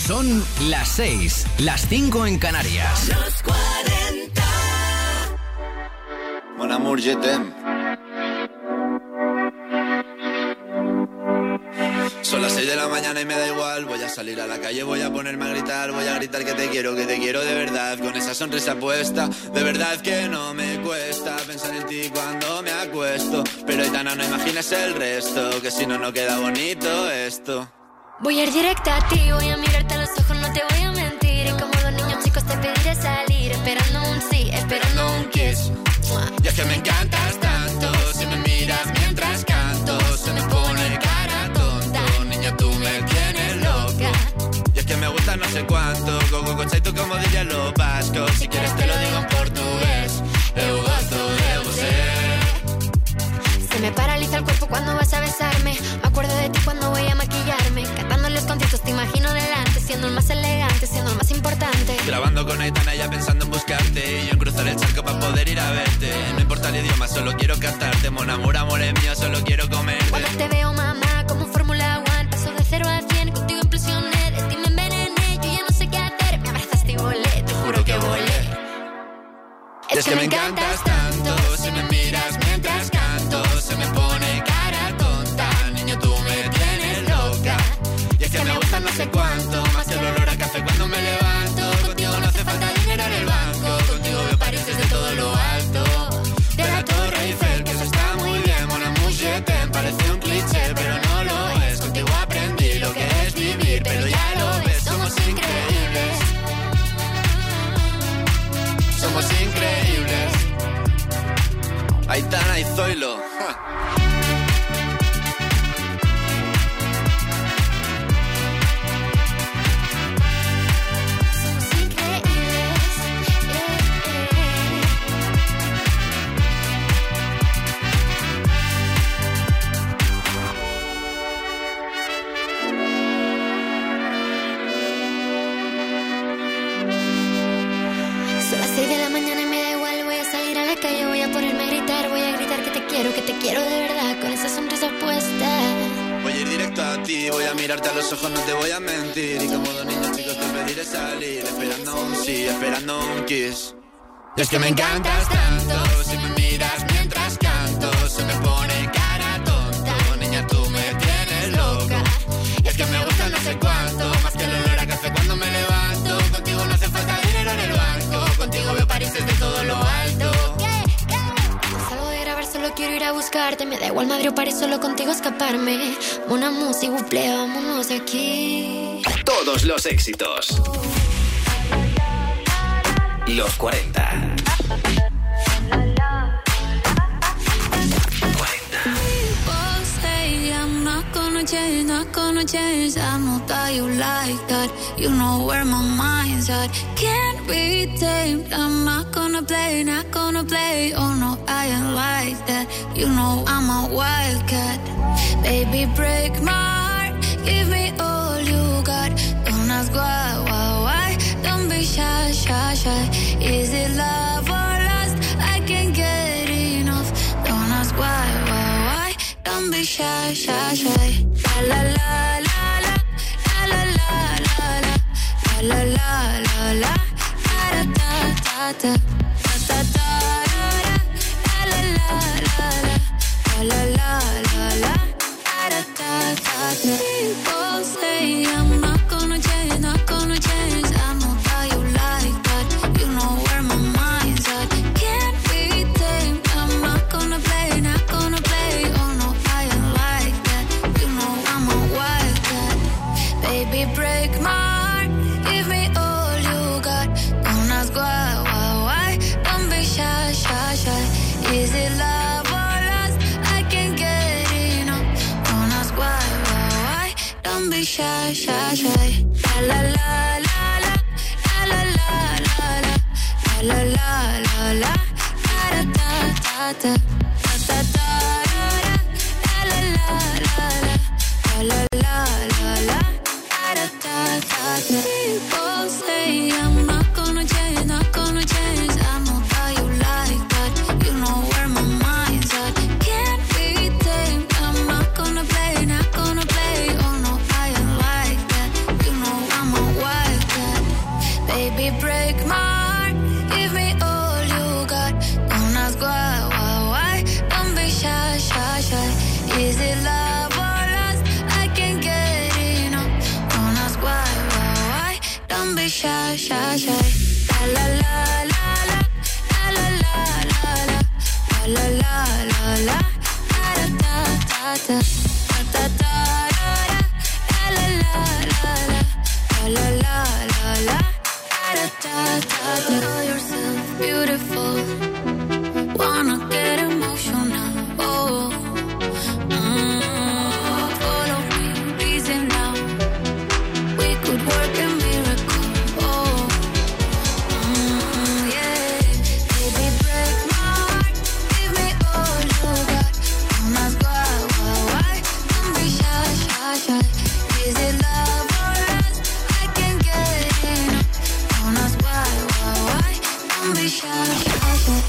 Son las 6, las 5 en Canarias. Los 40. Mon amour, je t'aime. Son las 6 de la mañana y me da igual. Voy a salir a la calle, voy a ponerme a gritar. Voy a gritar que te quiero de verdad. Con esa sonrisa puesta, de verdad que no me cuesta pensar en ti cuando me acuesto. Pero Aitana, no imagines el resto, que si no, no queda bonito esto. Voy a ir directa a ti, voy a mirarte a los ojos, no te voy a mentir. Y como dos niños chicos te pediré salir, esperando un sí, esperando un kiss. Y es que me encantas tanto, si me miras mientras canto, se me pone cara tonta. Niña, tú me tienes loca. Y es que me gusta no sé cuánto, go cocha, tú como dirían los vascos. Si quieres te lo digo en portugués, eu gosto de você. Se me paraliza el cuerpo cuando vas a besarme. Me acuerdo de ti cuando voy a maquillarme. Cantando en los conciertos te imagino delante, siendo el más elegante, siendo el más importante. Grabando con Aitana ya pensando en buscarte, y yo en cruzar el charco para poder ir a verte. No importa el idioma, solo quiero cantarte. Mon amour, amor es mío, solo quiero comerte. Cuando te veo, mamá, como Fórmula 1, paso de 0 a 100, contigo impresioné. De ti me envenené, yo ya no sé qué hacer. Me abrazaste y volé, te juro que volé. Es que me encantas tanto, si me miras mientras canto, se me pone cara tonta. Niño, tú me tienes loca. Y es que me gusta no sé cuánto, más que el olor a café cuando me levanto. Contigo no hace falta dinero en el banco, contigo veo París desde todo lo alto. De la Torre Eiffel, que eso está muy bien. Mon amour, je t'aime, parece un cliché, pero no lo es. Contigo aprendí lo que es vivir, pero ya lo ves, somos increíbles. Somos increíbles. Aitana y Zoilo. Que te quiero de verdad, con esa sonrisa puesta. Voy a ir directo a ti, voy a mirarte a los ojos, no te voy a mentir. Y como dos niños chicos te pediré salir, esperando un sí, esperando un kiss. Y es que me encantas tanto, si me miras mientras canto, se me pone cara tonta. Niña, tú me tienes loca. Y es que me gusta no sé cuánto, más que el olor a café cuando me levanto. Contigo no hace falta dinero en el banco, contigo veo París desde todo lo alto. Solo quiero ir a buscarte, me da igual Madrid o París, solo contigo escaparme. Una música, buple, vámonos de aquí. Todos los éxitos. Los 40. People say I'm not gonna change. I know that you like that. You know where my mind's at. Can't be tamed. I'm not gonna play. Oh no, I ain't like that. You know I'm a wildcat. Baby, break my heart. Give me all you got. Don't ask why. Don't be shy. Is it love or lust? I can't get enough. Don't ask why. Don't be shy. La la la la la. La la la la la. La la la la. Da da da da. Da da da. La la la la. La la la la. Da da da da. People say I'm not gonna change. I know that you like that. You know where my mind's at. Can't be tamed. I'm not gonna play. Oh no, I ain't like that. You know I'm a wildcat. Baby, break my heart. Give me all you got. Don't ask why. Don't be shy. Is it love or lust? I can't get enough. Don't ask why. Don't be shy. La la la la la. La la la la. La la la la. Da da da da. Da da da. La la la la. La la la la. Da da da da. People say I'm not gonna change. I know that you like that. You know where my mind's at. Can't be tamed. I'm not gonna play. Oh no, I ain't like that. You know I'm a shy, shy, shy. La la la la la la la la la la la la da da da da da da da la la la la la la la la da da da da. Know yourself beautiful. Wanna get emotional. Oh. Follow me, reason now. We could work a miracle. Oh, yeah. Baby, break my heart. Give me all you got. Don't ask why. Don't be shy, shy, shy. Is it love or lust? I can't get enough. Don't ask why. Don't be shy, shy, shy.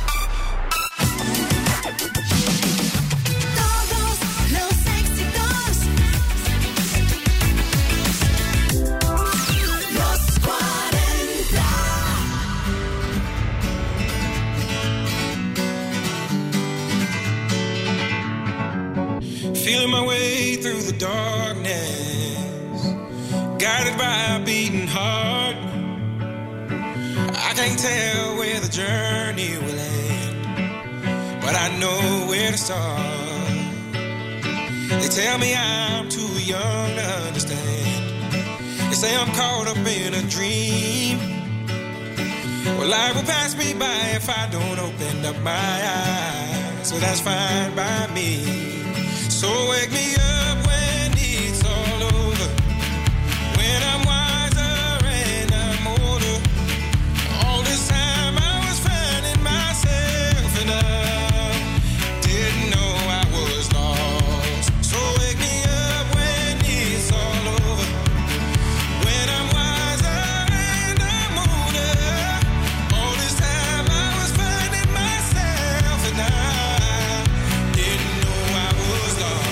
Feeling my way through the darkness, guided by a beating heart. I can't tell where the journey will end, but I know where to start. They tell me I'm too young to understand. They say I'm caught up in a dream. Well, life will pass me by if I don't open up my eyes, so that's fine by me. So wake me up when it's all over, when I'm wiser and I'm older. All this time I was finding myself and I didn't know I was lost. So wake me up when it's all over, when I'm wiser and I'm older. All this time I was finding myself and I didn't know I was lost.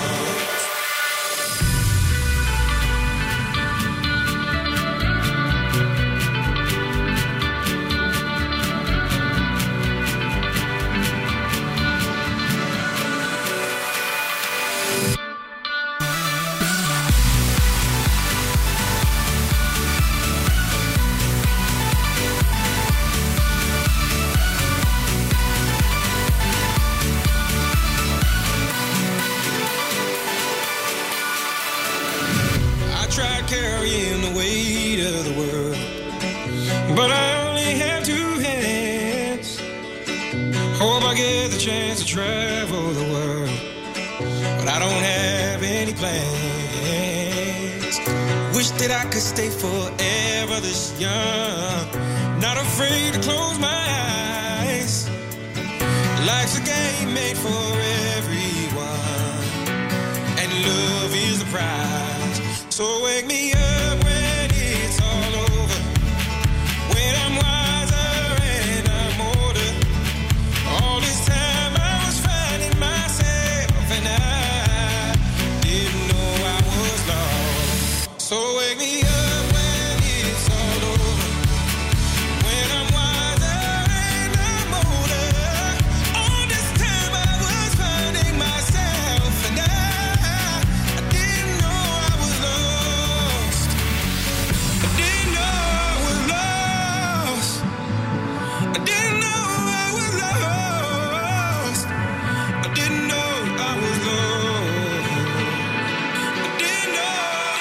I tried carrying the weight of the world, but I only have two hands. Hope I get the chance to travel the world, but I don't have any plans. Wish that I could stay forever this young, not afraid to close my eyes. Life's a game made for everyone, and love is the prize. So wake me up when it's all over, when I'm wiser and I'm older. All this time I was finding myself and I didn't know I was lost. So wake me up when it's all over, when I'm wiser and I'm older. All this time I was finding myself and I didn't know I was lost. I didn't know I was lost. I didn't know I was lost. I didn't know I was lost. I didn't know.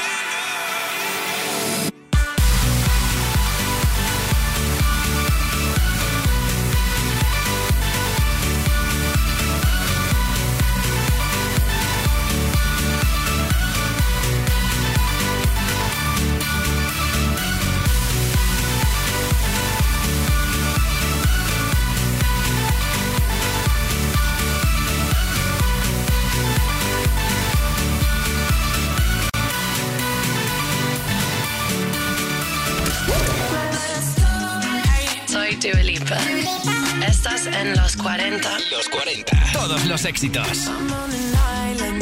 Soy Dua Lipa. Estás en Los 40. Los 40. Todos los éxitos. I'm on an island,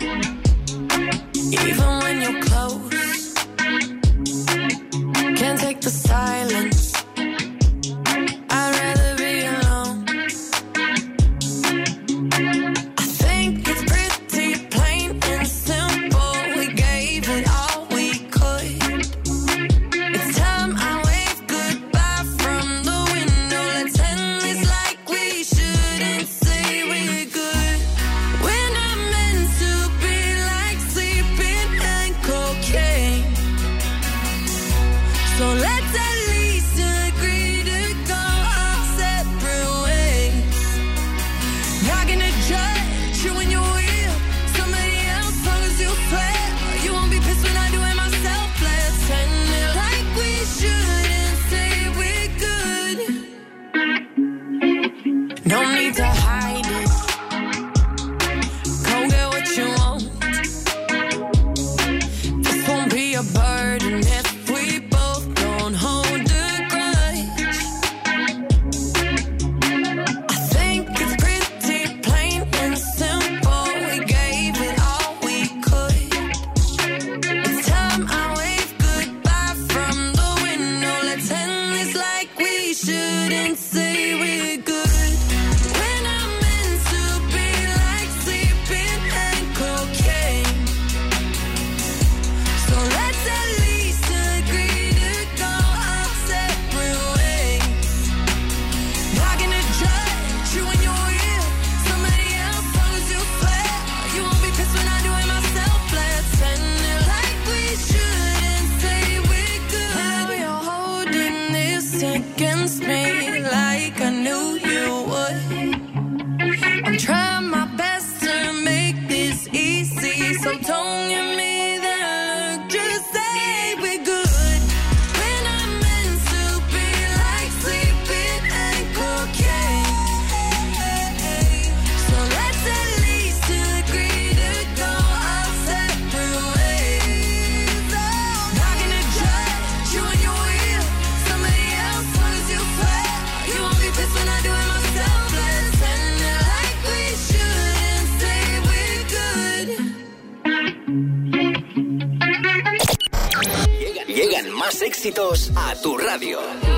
even when you're close. Can't take the silence. I'd rather be alone. I think it's pretty plain and simple. We gave it all we could. It's time I a burden if we both don't hold a grudge. I think it's pretty plain and simple. We gave it all we could. It's time I wave goodbye from the window. Let's end this like we shouldn't say we're good. Against me like I knew you would. I'm trying my best to make this easy, so don't give me that look, just say we're good. When I'm meant to be like sleeping and cocaine, so let's at least agree to go our separate ways. Not gonna judge you and your will. Somebody else was you fair. You won't be pissed when I do it myself. Let's end it like we shouldn't say we're good. Llegan más éxitos a tu radio.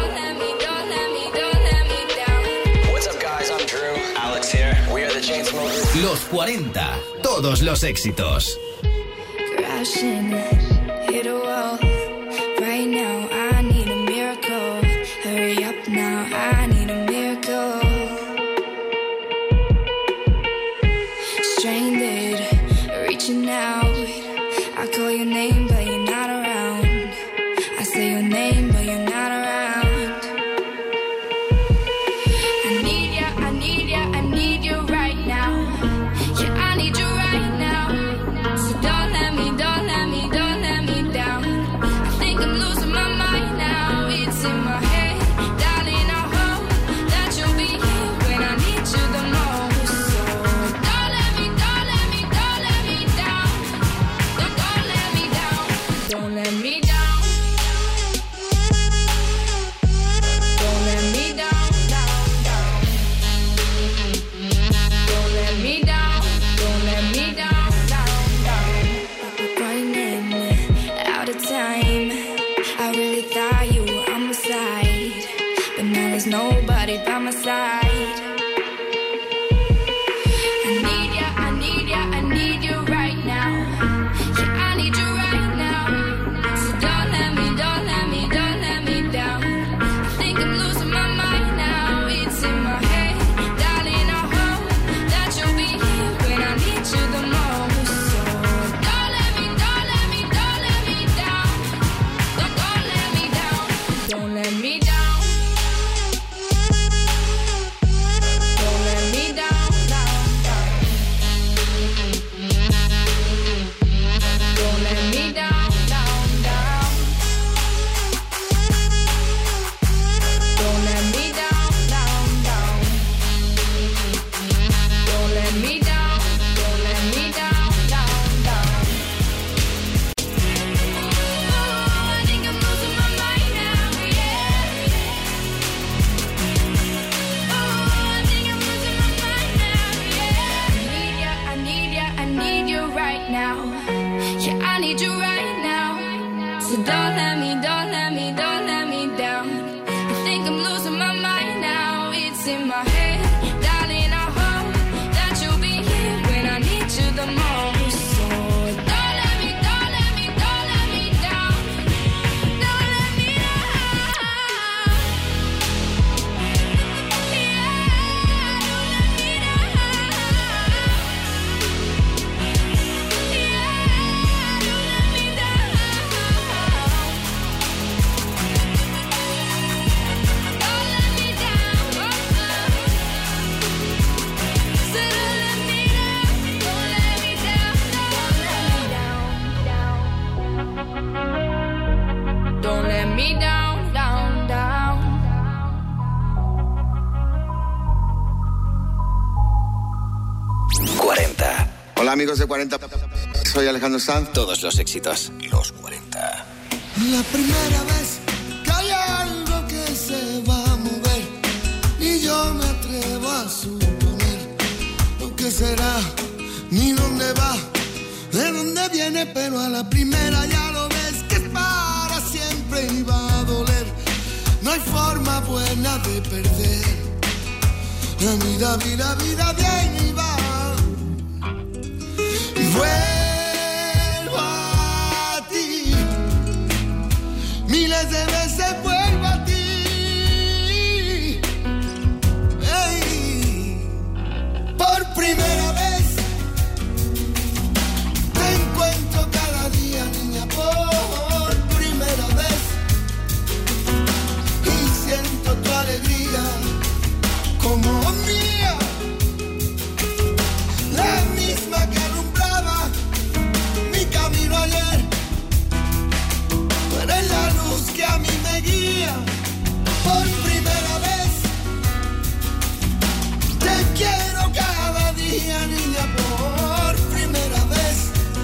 What's up, guys? I'm Drew. Alex here. We are the Chainsmokers. Los 40, todos los éxitos. Crashing, hit a wall. Right now, I need a miracle. Hurry up now, I need a miracle. Stranded, reaching out. I call your name, but you're not around. I say your name, but you're not around. I need ya, I need ya, I need you right now. Yeah, I need you right now. So don't let me down. I think I'm losing my mind now. It's in my head, darling. I hope that you'll be here when I need you the most. So don't let me down. Don't let me down. Don't let me down. Don't let me down, down. Don't let me down. Don't let me down, down. Running out of time. I really thought you were on my side, but now there's nobody by my side. I need ya, I need ya, I need you right now. Yeah, I need you right now. So don't let me down. I think I'm losing my mind now. It's in my head, darling. I hope that you'll be here when I need you the most. So don't let me down. Don't let me down. Don't let me down. Don't let me down, down. Don't let me down, down. Don't let me down, down. Don't let me down, down. Oh, I think I'm losing my mind now, yeah. Oh, I think I'm losing my mind now, yeah. I need ya, I need you right now. Yeah, I need you right now. So don't let me down. I think I'm losing my mind now. It's in my head, darling. I hope that you'll be here when I need you the most. So don't let me down. Don't let me down. Don't let me down. Yeah, don't let me down. Yeah, don't let me down. Don't let me Hola amigos de 40. soy Alejandro Sanz. Todos los éxitos. Los 40. La primera vez que hay algo que se va a mover y yo me atrevo a suponer lo que será ni dónde va, de dónde viene, pero a la primera ya lo ves que es para siempre y va a doler. No hay forma buena de perder. La vida viene y va. Vuelvo a ti. Miles de veces vuelvo a ti. Hey. Por primera vez te encuentro cada día, niña, por primera vez. Y siento tu alegría como mía, la misma que alumbraba mi camino ayer. Tú eres la luz que a mí me guía. Por primera vez te quiero cada día, niña, por primera vez.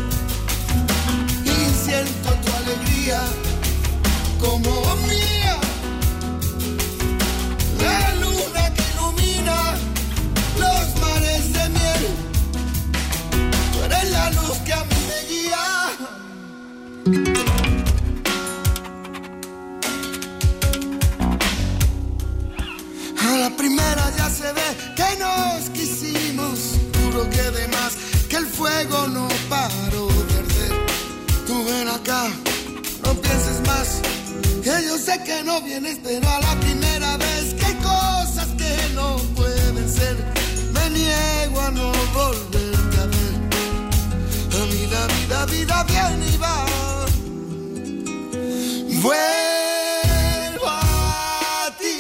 Y siento tu alegría como mía, la luna que ilumina los mares de miel. Tú eres la luz que a mí me guía. A la primera ya se ve que nos quisimos, juro que de más, que el fuego no paró de arder. Tú ven acá, no pienses más, que yo sé que no vienes, pero a la primera vez que hay cosas que no pueden ser, me niego a no volverte a ver. A mí la vida viene y va. Vuelvo a ti.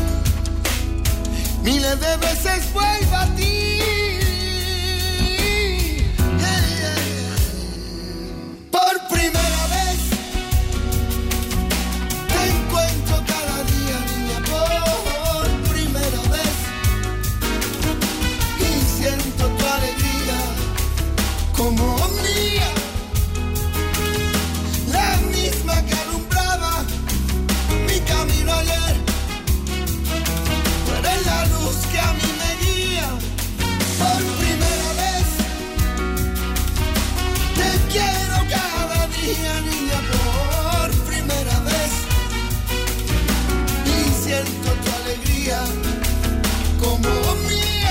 Miles de veces vuelvo a ti. Por primera vez te encuentro cada día, niña, por primera vez. Y siento tu alegría como mía, la misma que alumbraba mi camino ayer. Tú eres la luz que a mí me guía. Por primera vez te quiero cada día, niña, por primera vez. Y siento tu alegría como mía,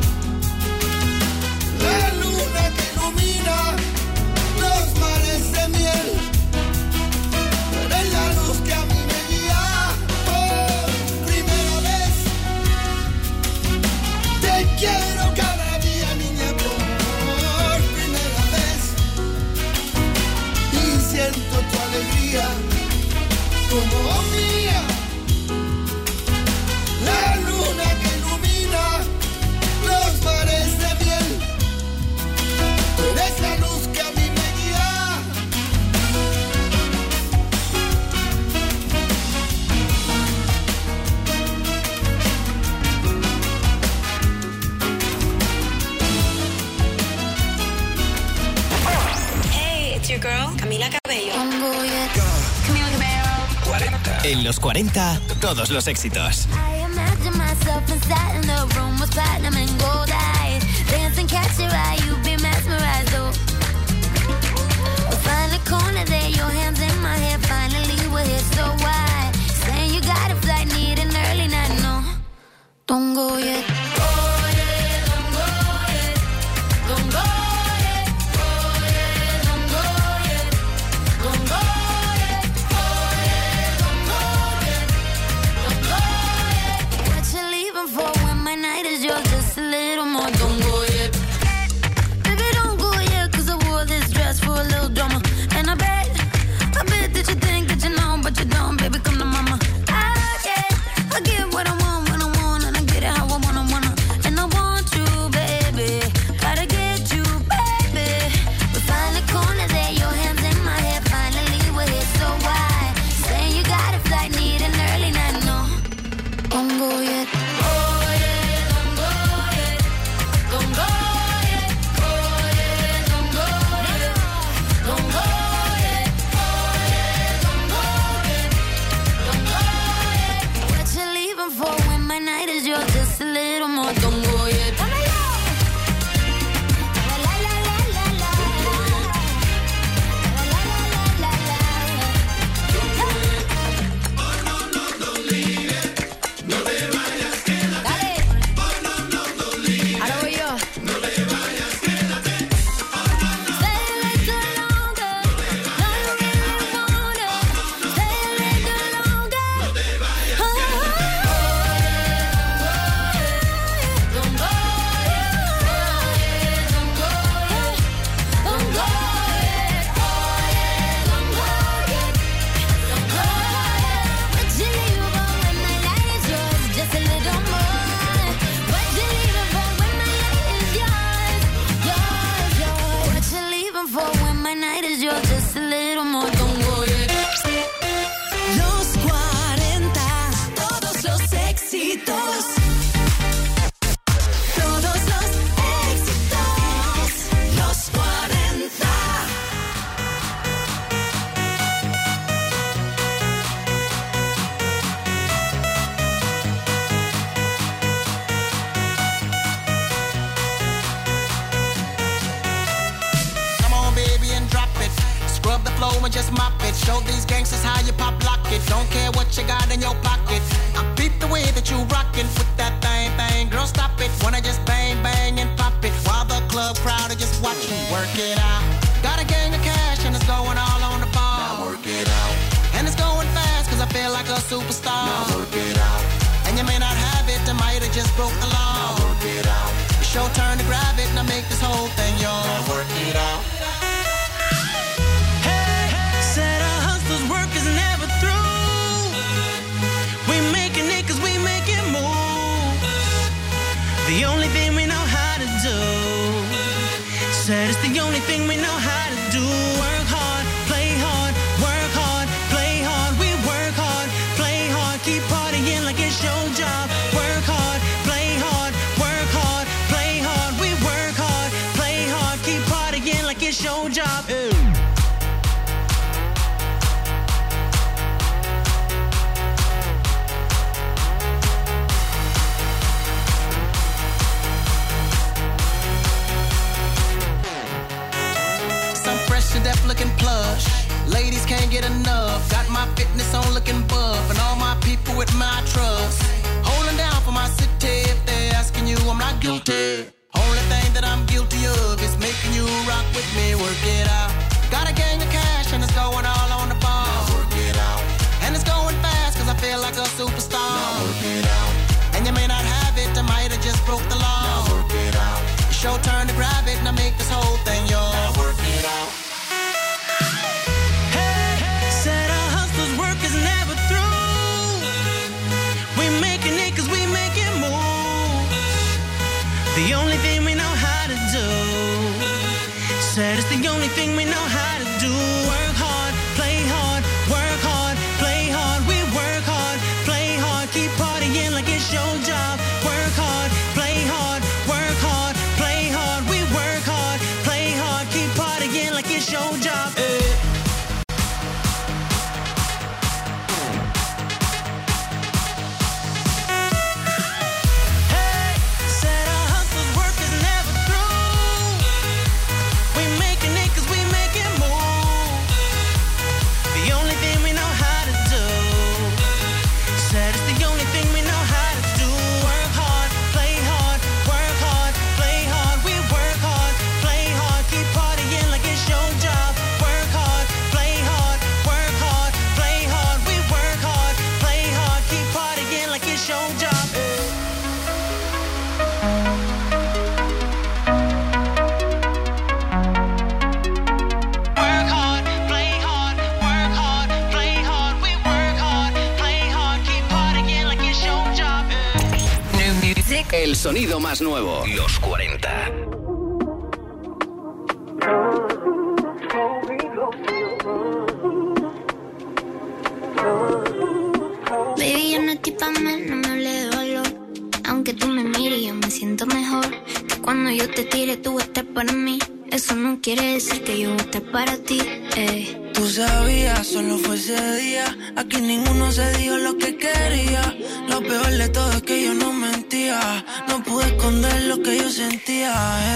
la luna que ilumina los mares de miel. Tú eres la luz que a mí me guía. Por primera vez te quiero cada día, niña, por primera vez. Y siento tu alegría como mía, la luna que ilumina los mares de miel. Tú eres la luz que a mí me guía. Hey, it's your girl, Camila Cabello. Pongo ya. Camila Cabello. 40. En los 40, todos los éxitos. I imagine myself inside in the room with platinum and gold eyes. Dance and catch your eye, you be mesmerized, oh. We'll find a corner there, your hands in my hair. Finally we're here, so why? Saying you got a flight, need an early night, no. Don't go yet. Don't go yet. Don't go yet. Don't go yet. Don't go yet. Don't go yet. Don't go yet. Don't go yet. What you leaving for when my night is yours? Just a little more. Don't go yet. Baby, don't go yet, 'cause I wore this dress for a little drama. And I bet that you think that you know, but you don't. Baby, come to mama. I get what I want when I want, and I get it how I want. of the flow and just mop it. Show these gangsters how you pop lock it. Don't care what you got in your pocket. I beat the way that you rockin' with that thing, thing. Girl, stop it. Wanna just bang, bang and pop it. While the club crowd are just watching. Work it out. Got a gang of cash and it's going all on the ball. Now work it out. And it's going fast cause I feel like a superstar. Now work it out. And you may not have it, I might have just broke the law. Now work it out. It's your turn to grab it and I make this whole thing yours. Now work it out. Hey, said our hustlers' work is never through. We making it cause we make it move. The only thing we know how to do. Said it's the only thing we know how to do. Work hard, play hard, work hard, play hard. We work hard, play hard, keep partying like it's your job. Work hard, play hard, work hard, play hard. We work hard, play hard, keep partying like it's your job. Ew. Deaf looking plush. Ladies can't get enough. Got my fitness on looking buff. And all my people with my trust. Holding down for my city. If they're asking you, I'm not guilty. Only thing that I'm guilty of is making you rock with me. Work it out. Got a gang of cash and it's going all on the ball. Now work it out. And it's going fast cause I feel like a superstar. Now work it out. And you may not have it, I might have just broke the law. Now work it out. It's your turn to grab it and I make this whole thing yours. Now work it out. Said our hustlers' work is never through. We making it cause we make it move. The only thing we know how to do. Said it's the only thing we know how to do. Work hard, play hard, work hard, play hard. We work hard, play hard, keep partying like it's your job. Work hard, play hard, work hard, play hard. We work hard, play hard, keep partying like it's your job. El sonido más nuevo. Los 40. Baby, yo no estoy pa' más, no me hable de valor. Aunque tú me mires, yo me siento mejor. Que cuando yo te tire, tú vas a estar para mí. Eso no quiere decir que yo voy a estar para ti, Tú sabías, solo fue ese día. Aquí ninguno se dijo lo que quería. Lo peor de todo es que yo no mentía. No pude esconder lo que yo sentía,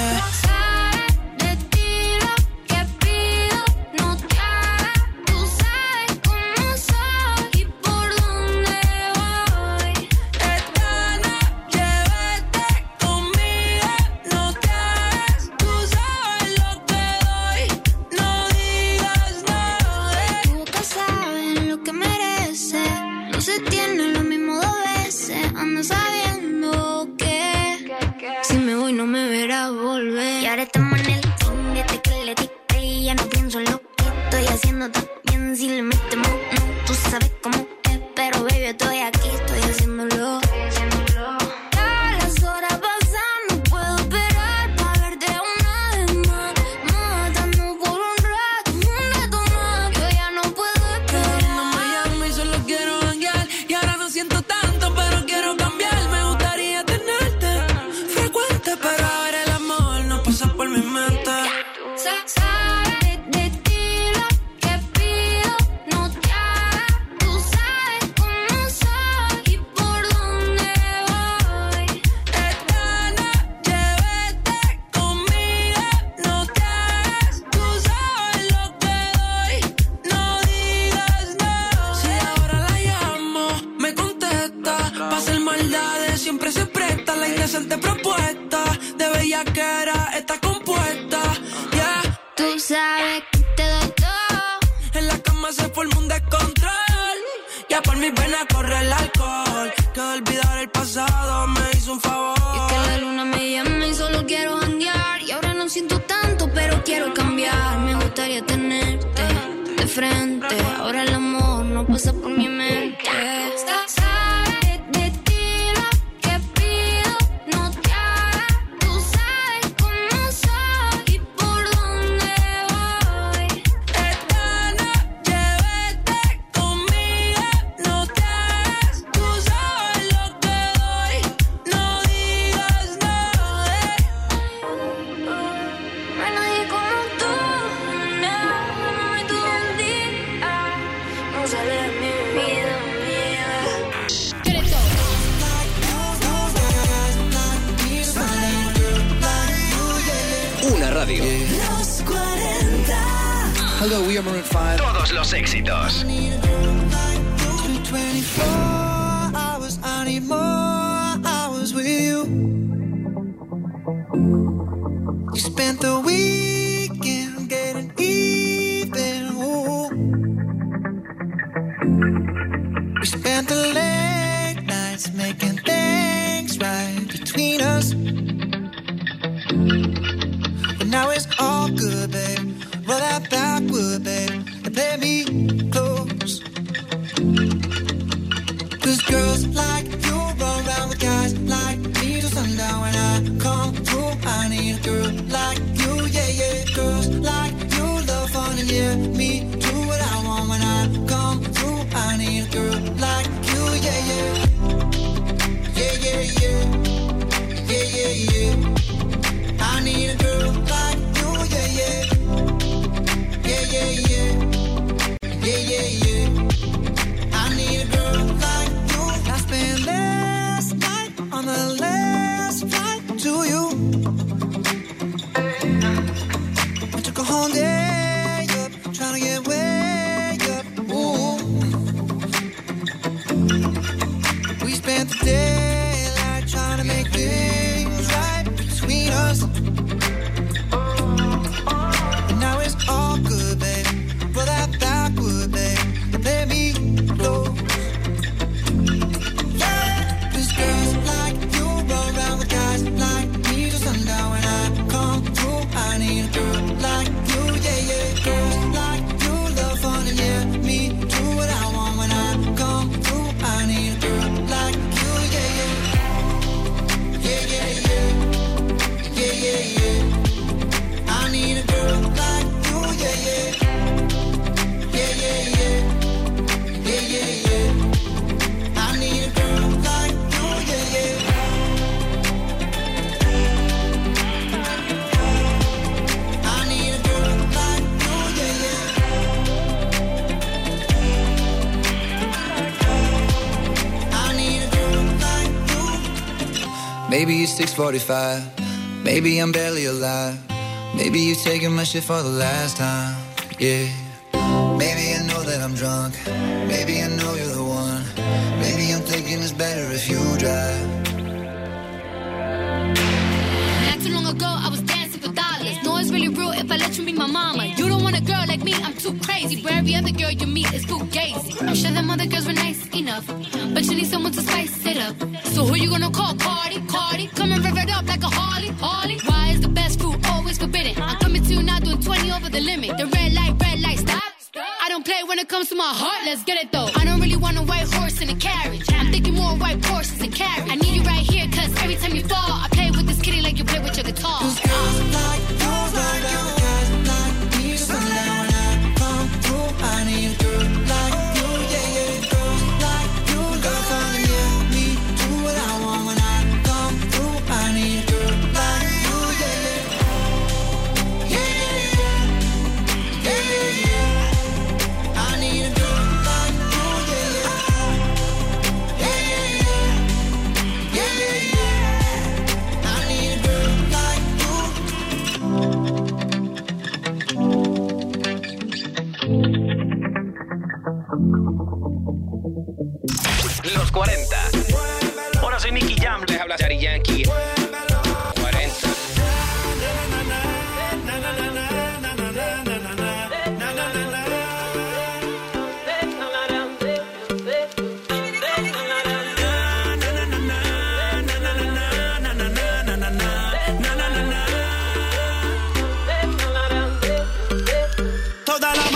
no me verá volver. Y ahora estamos en el fin, desde que le dije, ya no pienso en lo que estoy haciendo también. Si le metemos, no, tú sabes cómo es, pero baby, estoy aquí, estoy haciéndolo. Ya las horas pasan, no puedo esperar para verte una vez más. Matando por un rato más. Yo ya no puedo esperar. No me llamo y solo quiero janguear. Y ahora no siento tanto, pero quiero cambiar. Me gustaría tenerte frecuente, pero ahora el amor no pasa por mi mente. Sabes de ti lo que pido, no te hagas. Tú sabes cómo soy y por dónde loquera está compuesta, yeah. Tú sabes que te doy todo. En la cama se forma un descontrol. Ya por mis venas corre el alcohol. Que olvidar el pasado me hizo un favor. Y es que la luna me llama y solo quiero janguear. Y ahora no siento tanto, pero quiero cambiar. Me gustaría tenerte de frente. Ahora el amor no pasa por mi mente. Radio. Los 40. Hello, we are Maroon 5. Todos los éxitos. 24 hours, I need more hours with you. You spent the weekend getting even. Ooh. We spent the late nights making things right between us. Now it's all good, babe. Roll that backward, babe, and play me close. 'Cause girls like you run around with guys like me till sundown. When I come through, I need a girl like you, yeah, yeah. Girls like you love fun and yeah, me do what I want. When I come through, I need a girl like you, yeah, yeah. Yeah, yeah, yeah. Yeah, yeah, yeah. I need a girl like you, yeah, yeah. Yeah, yeah, yeah. Yeah, yeah, yeah. I need a girl like you. I spent last night on the last flight to you. I took a whole day up, trying to get way up. Ooh. We spent the daylight trying to make things right between us. And now it's all good, babe. Roll that backward, babe, and let me close. Yeah, 'cause girls like you run around with guys like me till sundown. When I come through, I need a girl like you, yeah, yeah. Girls like you love fun and yeah, me do what I want. When I come through, I need a girl like you, yeah, yeah. Yeah, yeah, yeah. Yeah, yeah, yeah. I need a girl like you, yeah, yeah. Yeah, yeah, yeah. Yeah, yeah, yeah. I need a girl like you, yeah, yeah. I need a girl like you, yeah, yeah. I need a girl like you. Maybe it's 6:45. Maybe I'm barely alive. Maybe you're taking my shit for the last time. Yeah. Maybe I know that I'm drunk. Maybe I know you're the one. Maybe I'm thinking it's better if you drive. Not too long ago, I was dancing for dollars. No, it's really real if I let you be my mama. You don't want a girl like me, I'm too crazy. Where every other girl you meet is fugazi. I'm sure them other girls were nice enough, but you need someone to spice it up. So who you gonna call? Cardi, Cardi. Come and rev it up like a Harley, Harley. Why is the best fruit always forbidden? I'm coming to you now doing 20 over the limit. The red light, stop. I don't play when it comes to my heart, let's get it though. I don't really want a white horse in a carriage. I'm thinking more white horses and carriage. I need you right here, cause every time you fall, I play with this kitty like you play with your guitar. Girls like you, like you, guys like me till sundown. When I come through, I need a girl like you, yeah, yeah. Girls like you, love fun and yeah, me do what I want. When I come through, I need a girl like you, yeah, yeah. Yeah, yeah, yeah. Yeah, yeah, yeah. I need a girl like you, yeah, yeah. Yeah, yeah, yeah. Yeah, yeah, yeah. I need a girl like you. Los 40. Hola, soy Nicky Jam. Les habla Daddy Yankee. 40.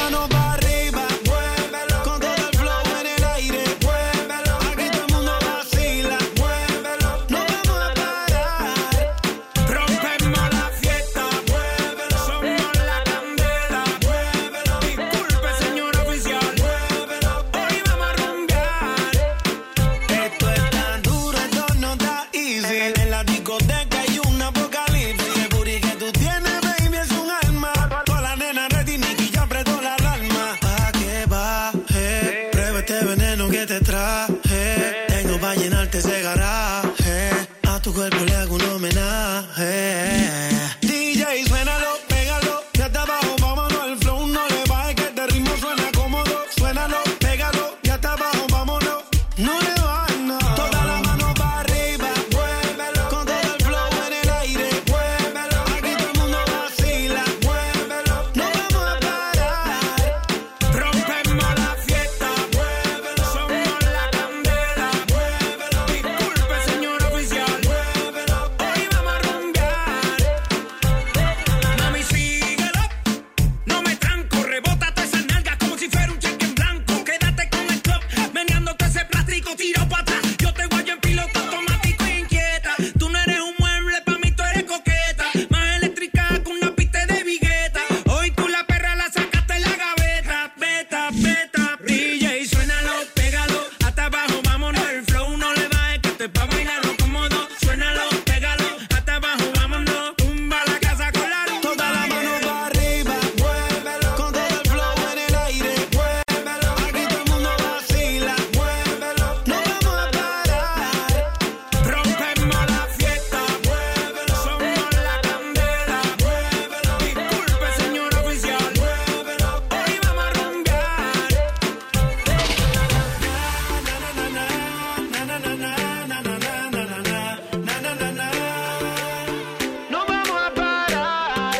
mano para arriba, muévelo. Con todo el flow en el aire, muévelo. Aquí todo el mundo vacila, muévelo. No vamos a parar. Rompemos la fiesta, muévelo. Somos la candela, muévelo. Disculpe, señor oficial, muévelo. Hoy vamos a rumbear. Esto es tan duro, esto no está easy. En la discoteca hay un apocalipsis. El booty que tú tienes, baby, es un alma. Toda la nena ready, Nicky ya apretó la alarma. Pa' que baje, prueba este veneno que te traje. Tengo pa' llenarte ese garaje. A tu cuerpo le hago un homenaje. DJ, suénalo, pégalo, que hasta abajo, vámonos, el flow no le baje, que este ritmo suena cómodo. Suénalo, pégalo, que hasta abajo, vámonos, no le baje, no. Toda la mano para arriba, muévelo. Con todo el flow en el aire, muévelo. Aquí todo el mundo vacila, muévelo. No vamos a parar. Rompemos la fiesta, muévelo. Somos la candela, muévelo. Disculpe, señor oficial, muévelo. Hoy vamos a rumbear. Mami, síguelo. No me tranco, rebótate esas nalgas como si fuera un cheque en blanco. Quédate con el club, meneándote ese plástico, tiro para atrás. Yo te guayo en piloto automático e inquieta. Tú no eres un mueble, pa' mí tú eres coqueta. Más eléctrica que una pista de vigueta. Hoy tú la perra la sacaste en la gaveta. Beta, beta, DJ, suénalo, pégalo. Hasta abajo, vámonos, el flow no le baje, que esto es pa' bailarlo cómodo. Suénalo, pégalo, hasta abajo, vámonos. Tumba la casa con la luz. Toda la mano para arriba, muévelo. Con todo el flow en el aire, muévelo. Aquí todo el mundo vacila, muévelo. No vamos a parar. Rompemos la fiesta, muévelo. Somos la candela, muévelo. Disculpe, señor oficial, muévelo. Hoy vamos a rumbear. No vamos a parar.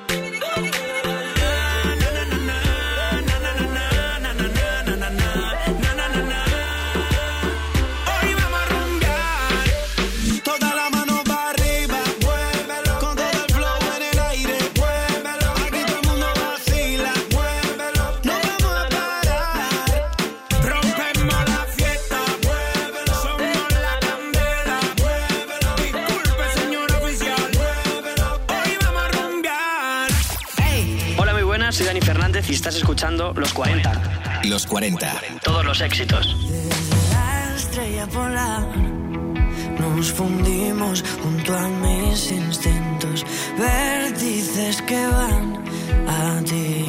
Hoy vamos a rumbear. Toda la mano para arriba, muévelo. Con todo el flow en el aire, muévelo. Aquí todo el mundo vacila, muévelo. No vamos a parar. Rompemos la fiesta, muévelo. Somos la candela, muévelo. Disculpe, señor oficial, muévelo. Hoy vamos a rumbear. Hola, muy buenas, soy Dani Fernández y estás escuchando Los 40. Los 40. Todos los éxitos. La estrella polar, nos fundimos junto a mis instintos, vértices que van a ti.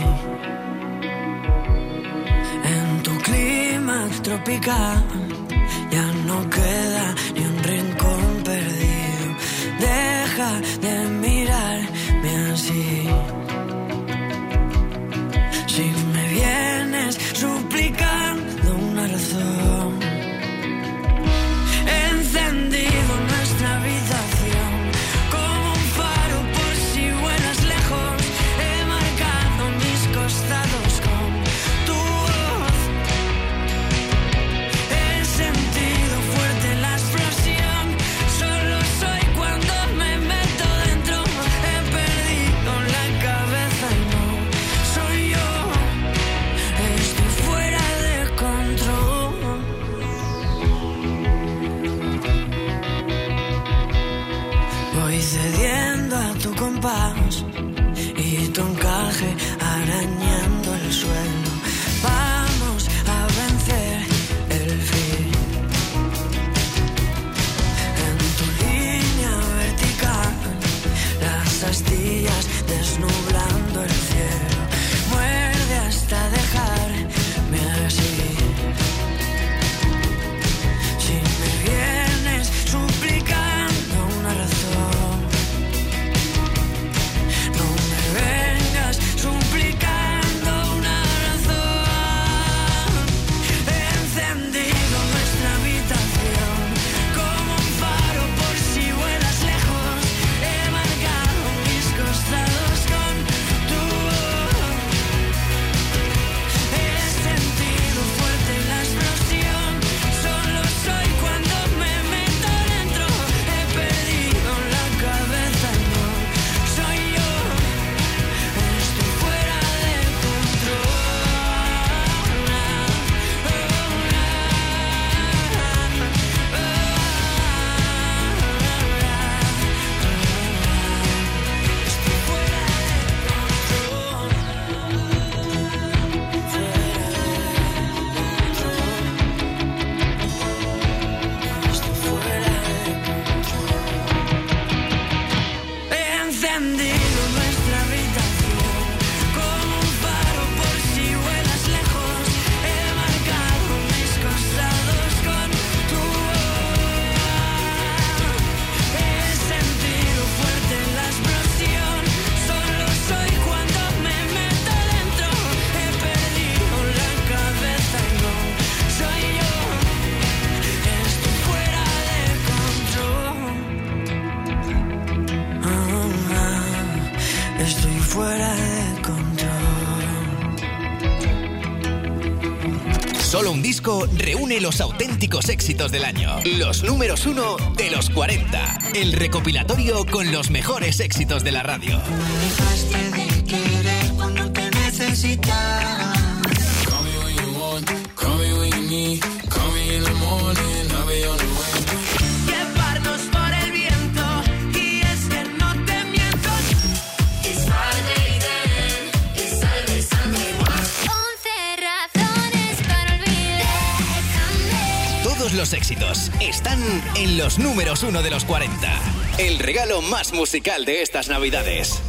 En tu clima tropical ya no queda ni un rincón perdido. Deja de mirarme así. Si me vienes suplicando una razón, encendido nuestra habitación como un faro por si vuelas lejos. He marcado mis costados con tu voz. He sentido fuerte la explosión. Solo soy cuando me meto dentro. He perdido la cabeza y no soy yo. Estoy fuera de control. Voy cediendo a tu compás y tu encaje arañando el suelo. Vamos a vencer el fin. En tu línea vertical, las astillas desnublando el cielo. Muerde hasta dejarme así. Si me vienes suplicando una razón, no me vengas suplicando Solo un disco reúne los auténticos éxitos del año. Los números 1 de los 40. El recopilatorio con los mejores éxitos de la radio. Me dejaste de querer cuando te necesitaba. Call me when you want, call me when you need. Call me in the morning, I'll be on the way. Llevarnos por el viento, y es que no te miento. It's Friday then, it's Saturday, Sunday, what? 11 razones para olvidarte. Todos los éxitos están en los números 1 de los 40. El regalo más musical de estas Navidades.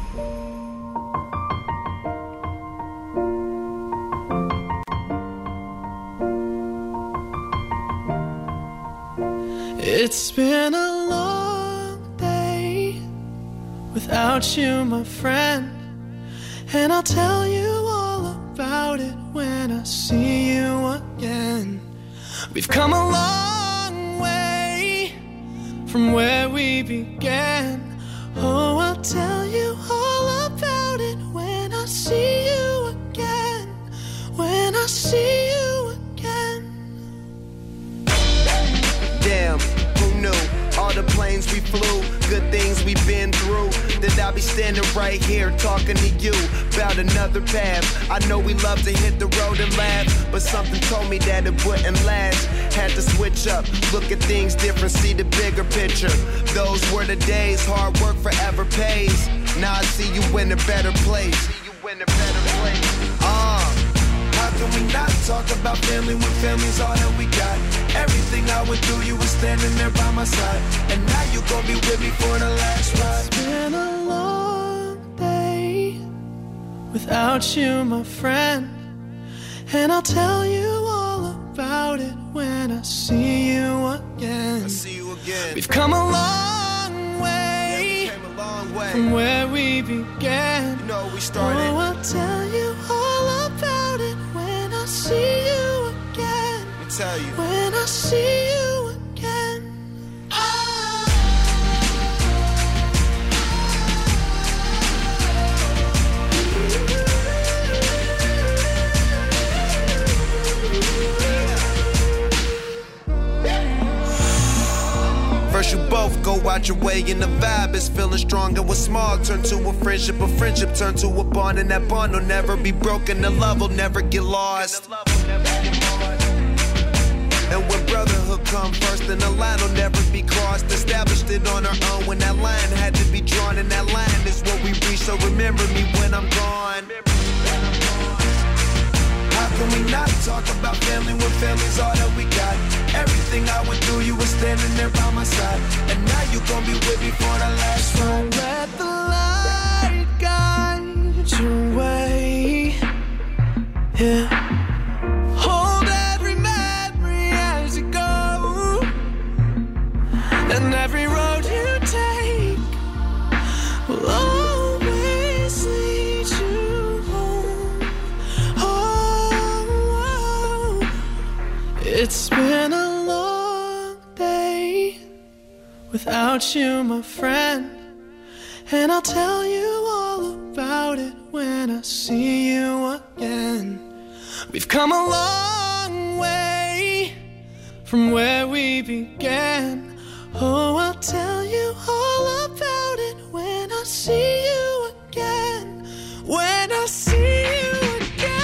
It's been a long day without you, my friend, and I'll tell you all about it when I see you again. We've come a long way from where we began. Oh, I'll tell you all about it when I see you again. When I see you again. Damn, who knew? All the planes we flew, good things we've been through. That I'll be standing right here talking to you about another path. I know we love to hit the road and laugh, but something told me that it wouldn't last. Had to switch up, look at things different, see the bigger picture. Those were the days, hard work forever pays. Now I see you in a better place. How can we not talk about family when family's all that we got? Everything I went through, you were standing there by my side. And now you gon' be with me for the last ride. It's been a long day without you, my friend, and I'll tell you all about it when I see you again. We've come a long way, from where we began. You know we started. Oh, I'll tell you all about it when I see you again. Let me tell you. When I see you again. First you both go out your way and the vibe is feeling strong. And what's small turn to a friendship turn to a bond. And that bond will never be broken, the love will never get lost. And when brotherhood come first, then the line will never be crossed. Established it on our own when that line had to be drawn. And that line is what we reach, so remember me when I'm gone. How can we not talk about family when family's all that we got? Everything I went through, you were standing there by my side. And now you gon' be with me for the last ride. Let the light guide your way. Yeah. Hold every memory as you go, and every road you take will always lead you home. Oh, it's been a long day without you, my friend, and I'll tell you all about it when I see you again. We've come a long way from where we began. Oh, I'll tell you all about it when I see you again. When I see you again.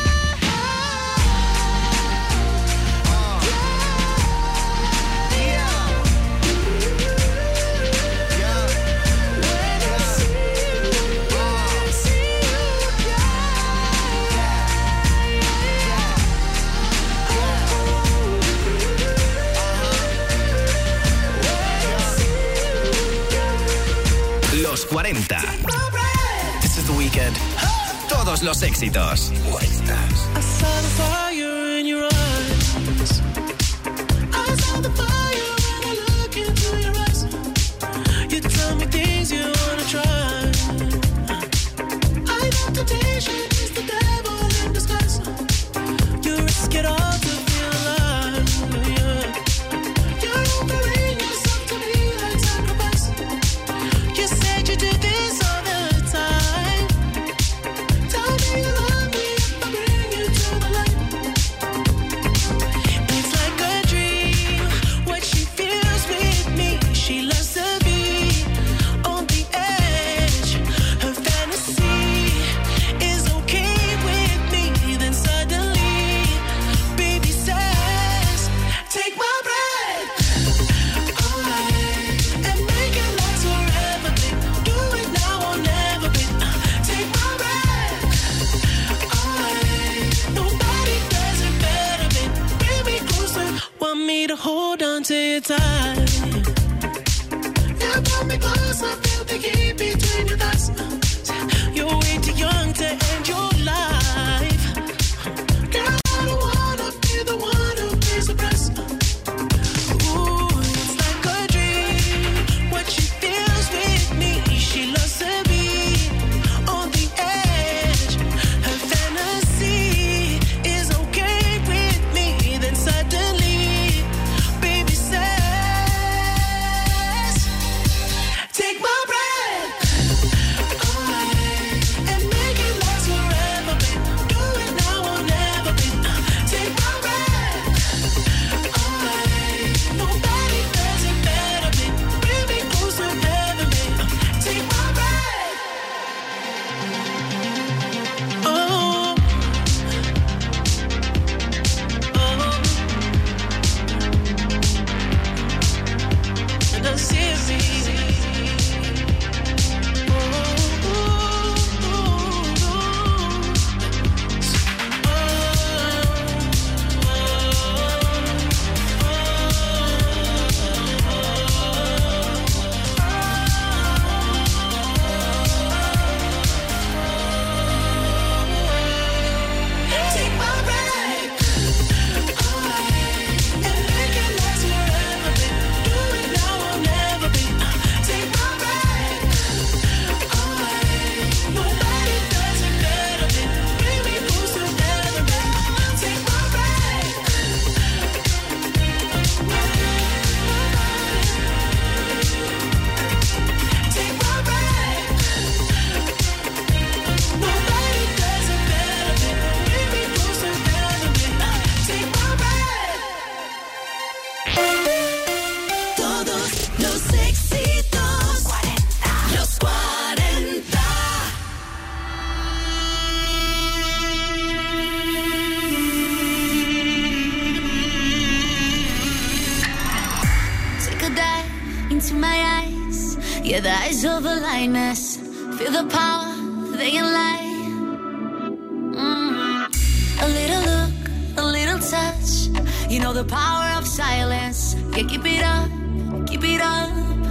Los 40. This is the weekend. Todos los éxitos. I saw the fire in your eyes. I saw the fire when I look into your eyes. You tell me things you wanna try. I know temptation is the devil in disguise. You risk it all to feel alive. Yeah. You're offering yourself to me like sacrifice. You said you do this all the time. Tell me you love me if I bring you it tight. You pull me close, I feel the heat between your thighs. You're way too young to end your life. Girl, I don't wanna be the one who pays the price. Ooh, it's like a dream. What she feels with me, she loves to be on the edge. Her fantasy is okay with me. Then suddenly, baby says, take my breath away and make it last forever, babe. Do it now or never, babe. Take my breath away. Nobody does it better, babe. Bring me closer to heaven, babe. Take my breath. Oh. Take my breath away and make it last forever, babe. Do it now or never, babe. Take my breath away. Nobody does it better, babe. Bring me closer to heaven, babe. Take my breath. Take my breath. Nobody does it better, babe. Bring me closer to heaven, babe. Take my breath. Todos los éxitos, los 40. Take a dive into my eyes. Yeah, the eyes of a lioness. Feel the power, they can lie. A little look, a little touch. You know the power of silence. Yeah, keep it up, keep it up.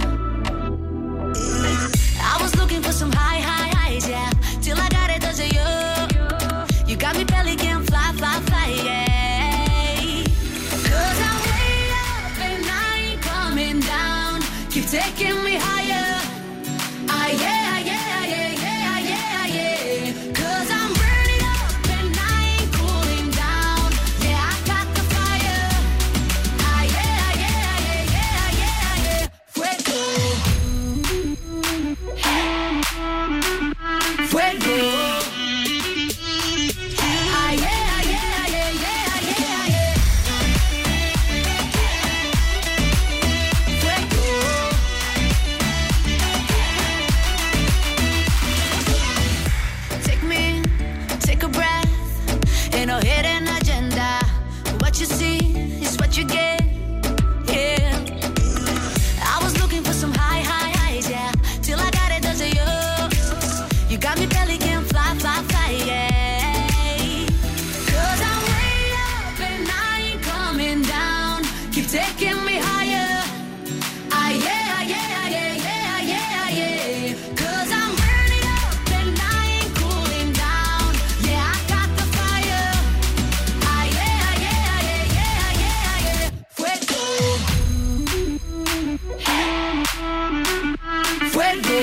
I was looking for some high highs, yeah. Till I got it, does it you? You got me belly can fly, yeah. 'Cause I'm way up and I ain't coming down. Keep taking me higher. Ah, yeah, yeah, yeah, yeah, yeah, yeah. 'Cause I'm burning up and I ain't cooling down. Yeah, I got the fire. Ah, yeah, yeah, yeah, yeah, yeah, yeah. Fuego. Fuego. Ah, yeah, yeah, yeah, yeah, yeah, yeah. Fuego. Take me, take a breath. Ain't no hidden agenda. What you see is what you get. Yeah. I was looking for some high highs, yeah. Till I got it, does it you? You got me belly can fly, yeah. 'Cause I'm way up and I ain't coming down. Keep taking me higher. Ah, yeah, yeah, yeah, yeah, yeah, yeah. 'Cause I'm burning up and I ain't cooling down. Yeah, I got the fire. Ah, yeah, yeah, yeah, yeah, yeah, yeah. Fuego. Fuego.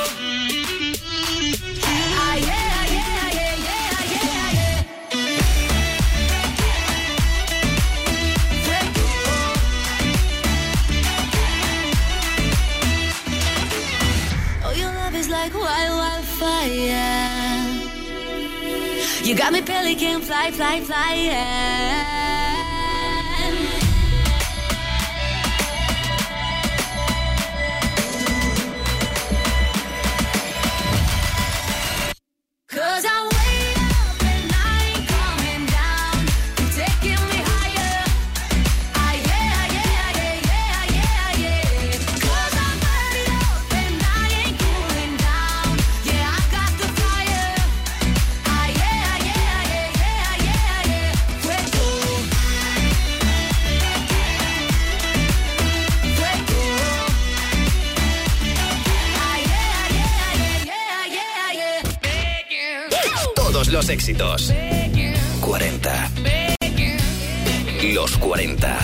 Ah, yeah, yeah, yeah, yeah, yeah, yeah. Fuego. Oh, your love is like wildfire. You got me belly can fly, yeah. Cause I'm way up and I ain't coming down. You're taking me higher. Ah, yeah, yeah, yeah, yeah, yeah, yeah. 'Cause I'm burning up and I ain't cooling down. Yeah, I got the fire. Ah, yeah, yeah, yeah, yeah, yeah, yeah. Fuego. los éxitos. 40. Los 40.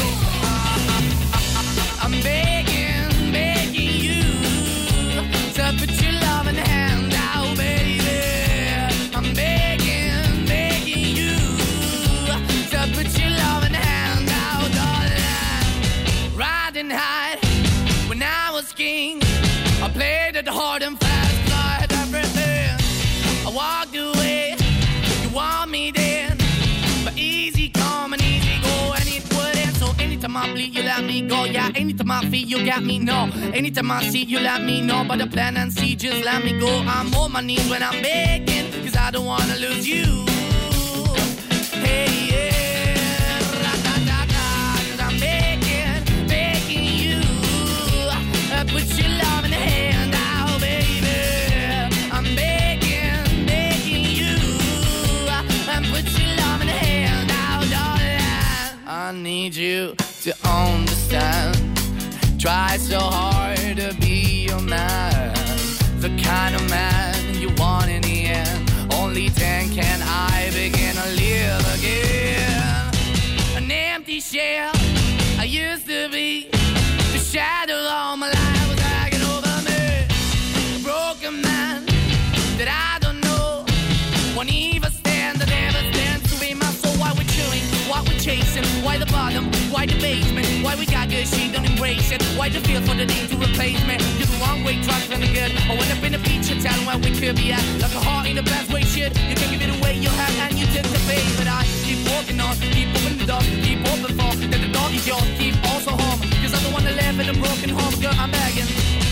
I'm begging you to put your loving hand out, baby. I'm begging you to put your loving hand out, darling. Riding high when I was king, I played it hard and fast, I had everything. I walked away, you want me then, but easy come and easy go, and it wouldn't. So anytime I bleed, you let me go. Yeah, anytime I feel, you got me, no. Anytime I see, you let me know. But the plan and see, just let me go. I'm on my knees when I'm begging, cause I don't wanna lose you. Hey, yeah, ra-da-da-da, cause I'm begging you, put your love in the hand out, baby. I'm begging you, put your love in the hand out, darling. I need you to understand. Try so hard to be your man, the kind of man you want in the end. Only then can I begin to live again. An empty shell I used to be, the shadow all my life was hanging over me. A broken man that I don't know won't even stand, that never stands to be my soul. Why we're chilling, why we're chasing, why the bottom, why the basement, why we got good, she don't embrace it, why the feel for the need to replace me. You're the wrong way, trying to the good. I went up in a feature town where we could be at, like a heart in the best way, shit. You can give it away, you have, and you took the bait. But I keep walking on, keep opening the door, keep open for, that the door is yours, keep also home, cause I'm the one that live in a broken home, girl, I'm begging.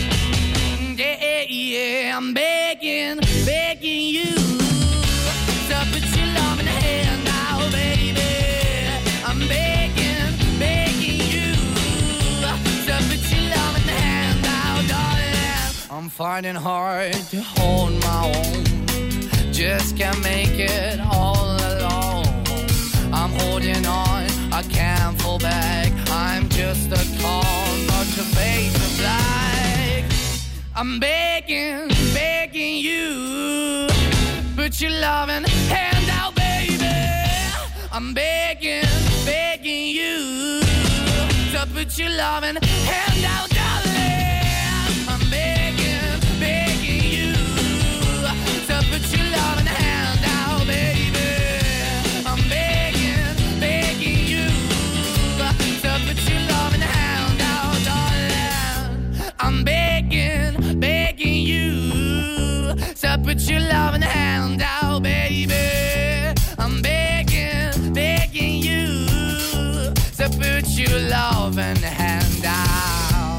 Yeah, I'm begging you to put your love in the hand now, baby. I'm begging you to put your love in the hand now, darling. I'm fighting hard to hold my own, just can't make it all alone. I'm holding on, I can't fall back. I'm just a call, not your face of black. I'm begging you, put your loving hand out, baby. I'm begging you to put your loving hand out, darling. I'm begging you to put your loving hand out, baby. I'm begging you to put your loving hand out, darling. I'm begging you to put your loving hand out, baby. I'm begging you to put your loving hand out.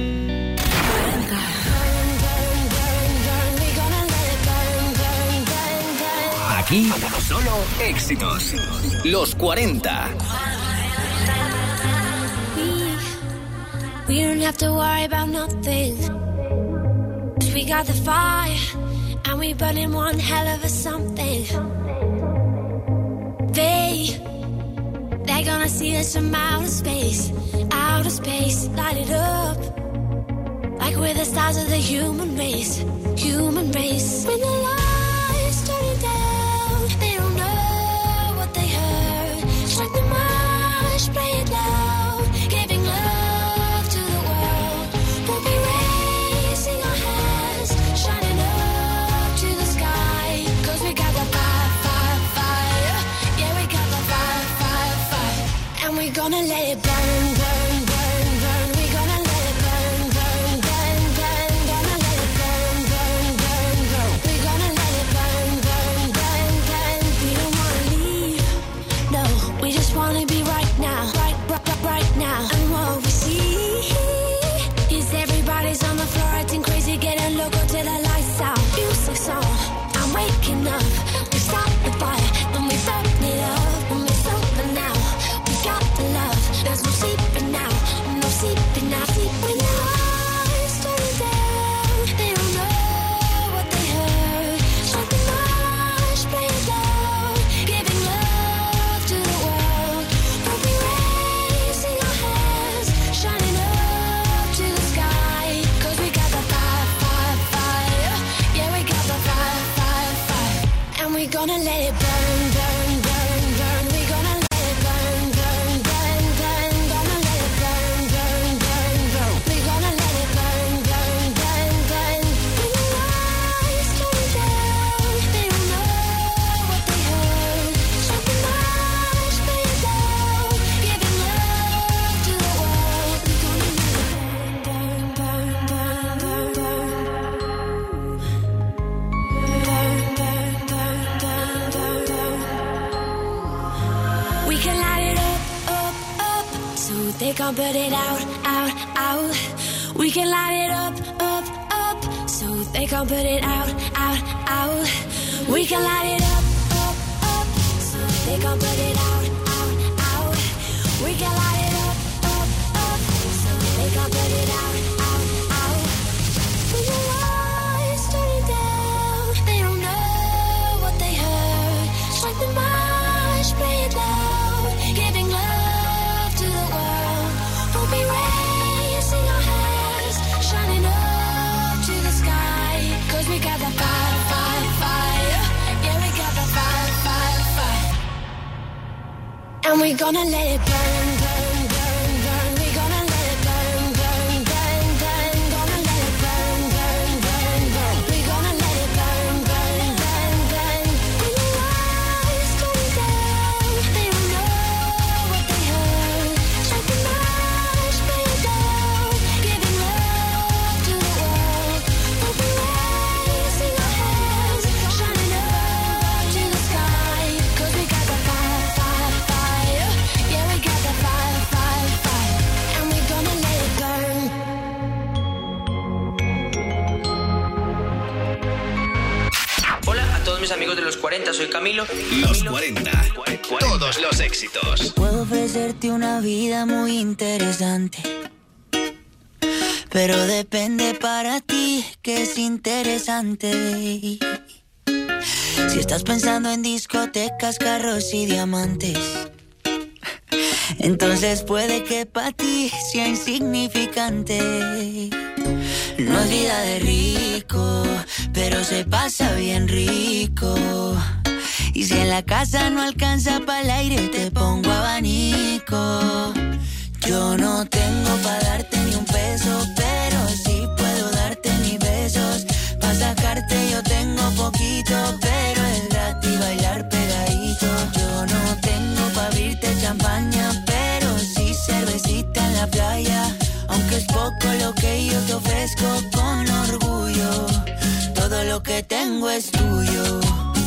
Aquí solo éxitos. Los 40. We don't have to worry about nothing, 'cause we got the fire and we burning one hell of a something. They're gonna see us from outer space, light it up like we're the stars of the human race. When the lights turn down, they don't know what they heard. Strike the march, play it loud, giving love to the world. We'll be raising our hands, shining up to the sky, 'cause we got the fire. Yeah, we got the fire. And we're gonna let it burn. We're gonna let it burn. Gonna let it burn. We're gonna let it burn. We don't wanna leave, no, we just wanna be right now. Right now. And what we see is everybody's on the floor acting crazy, getting loco till the lights out. Music's on, I'm waking up. We stop the fire, then we burn it up. When we sober now, we got the love. There's no We can light it up, up, up, so they can't put it out, out, out. We can light it up, up, up, so they can't put it out, out, out. We can light it up, up, up, so they can't put it out, out, out. We can light it up, up, up, so they can't put it out, out, out. When your lights turning down, they don't know what they heard. Strike the march, play it loud, giving love to the world. We'll be raising our hands, shining up to the sky. 'Cause we got the fire, fire, fire. Yeah, we got the fire, fire, fire. And we're gonna let it burn, burn, burn, burn. We're gonna let it burn, burn, burn, burn. Gonna let it burn, burn, burn, burn. We're gonna let it burn, burn, burn, burn. When your lights going down, they don't know what they heard. Strike the march, play it down, giving love to the world. We'll be raising our hands, shining up to the sky. 'Cause we got the fire, fire, fire. Yeah, we got the fire, fire, fire. And we're gonna let it burn. Hola a todos mis amigos de los 40, soy Camilo. Los 40. Todos los éxitos. Puedo ofrecerte una vida muy interesante, pero depende para ti que es interesante. Si estás pensando en discotecas, carros y diamantes, entonces puede que para ti sea insignificante. No es vida de rico, pero se pasa bien rico. Y si en la casa no alcanza para el aire, te pongo abanico. Yo no tengo para darte ni un peso, pero sí puedo darte mis besos. Pa' sacarte yo tengo poquito, pero es gratis bailar pegadito. Yo no tengo pa' abrirte champaña, pero sí cervecita en la playa. Aunque es poco lo que yo te ofrezco con orgullo, todo lo que tengo es tuyo.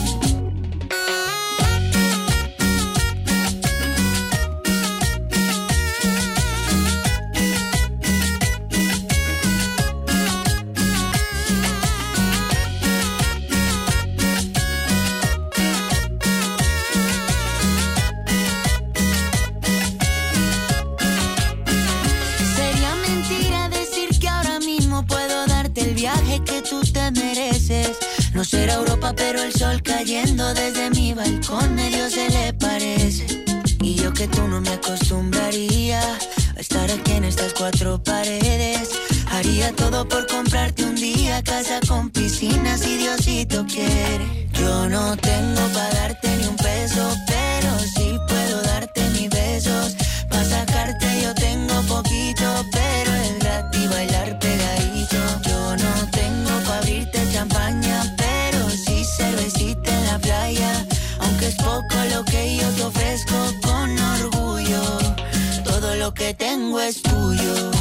Sería mentira decir que ahora mismo puedo darte el viaje que tú te mereces. No será Europa, pero el sol cayendo desde mi balcón medio se le parece. Y yo que tú no me acostumbraría a estar aquí en estas cuatro paredes. Haría todo por comprarte un día casa con piscina si Diosito quiere. Yo no tengo para darte ni un peso, pero sí puedo darte mis besos. Pa' sacarte yo tengo poquito, pero es gratis bailar pegadito. Yo no tengo pa' abrirte champaña, pero sí cervecita en la playa. Aunque es poco lo que yo te ofrezco con orgullo, todo lo que tengo es tuyo.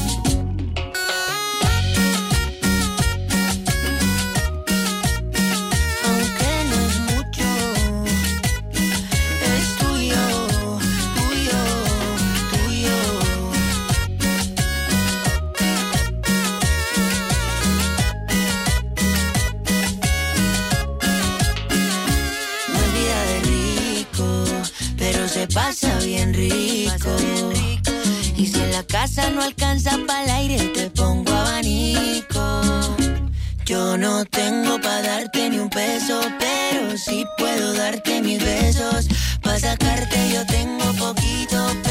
Aunque no es mucho, es tuyo, tuyo, tuyo. No es vida de rico, pero se pasa bien rico. Y si en la casa no alcanza para el aire, te pongo abanico. Yo no tengo pa' darte ni un peso, pero sí puedo darte mis besos. Pa' sacarte yo tengo poquito,